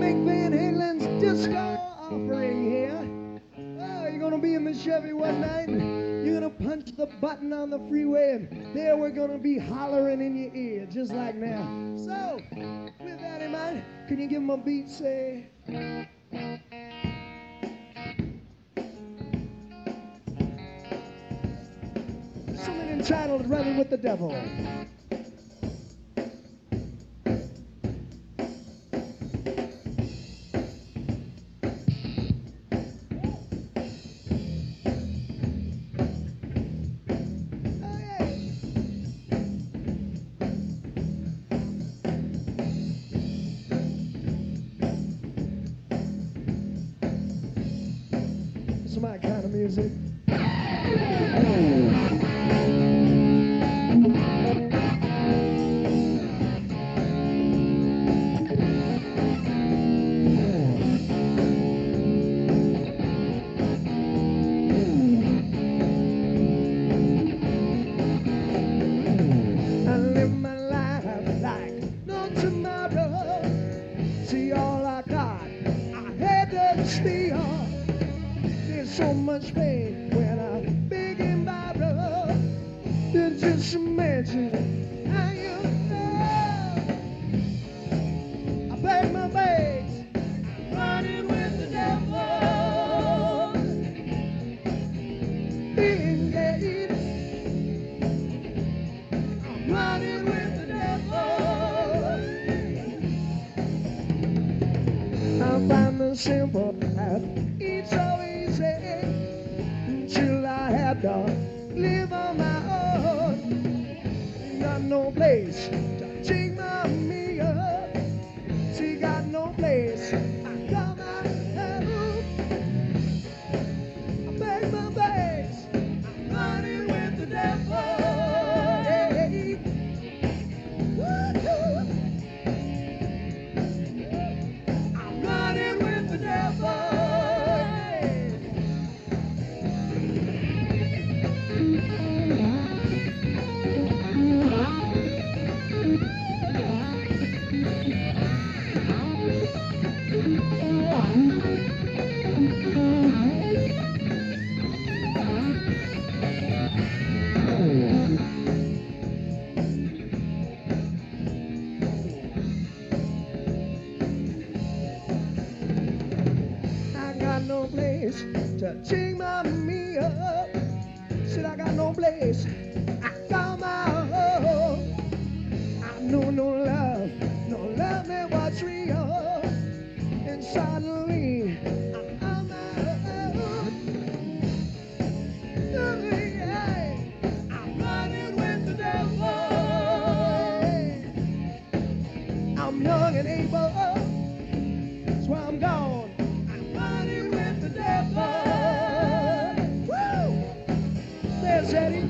Mick Van Halen's disco offering here. Oh, you're gonna be in the Chevy one night and you're gonna punch the button on the freeway and there we're gonna be hollering in your ear just like now. So, with that in mind, can you give them a beat, say? Something entitled Running with the Devil. It's my kind of music. I live my life like no tomorrow. See all I got, I had to steal. There's so much pain when I beg and borrow. Then just imagine how you feel. I pack my bags, running with the devil. Engaged, I'm running with the devil. I find the simple path, it's so easy until I had to live on my own. Got no place to take my meal. She got no place. I got my own. I pack my bags. I'm running with the devil. Hey. Woo-hoo. I'm running with the devil. I got no place to take my meal. Said I got no place. I got my own. I know no love never real. And suddenly I'm on my own. Yeah. I'm running with the devil. I'm young and able. That's why I'm gone. I'm running with the devil. Woo! There's Eddie.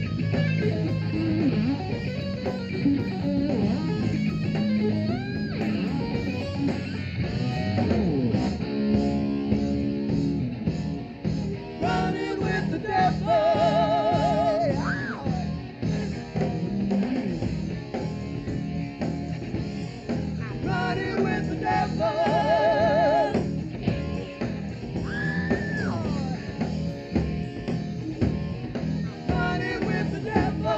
Running with the devil. I'm running with the devil. Running with the devil.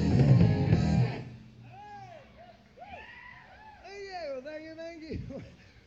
Hey, yeah, well, thank you.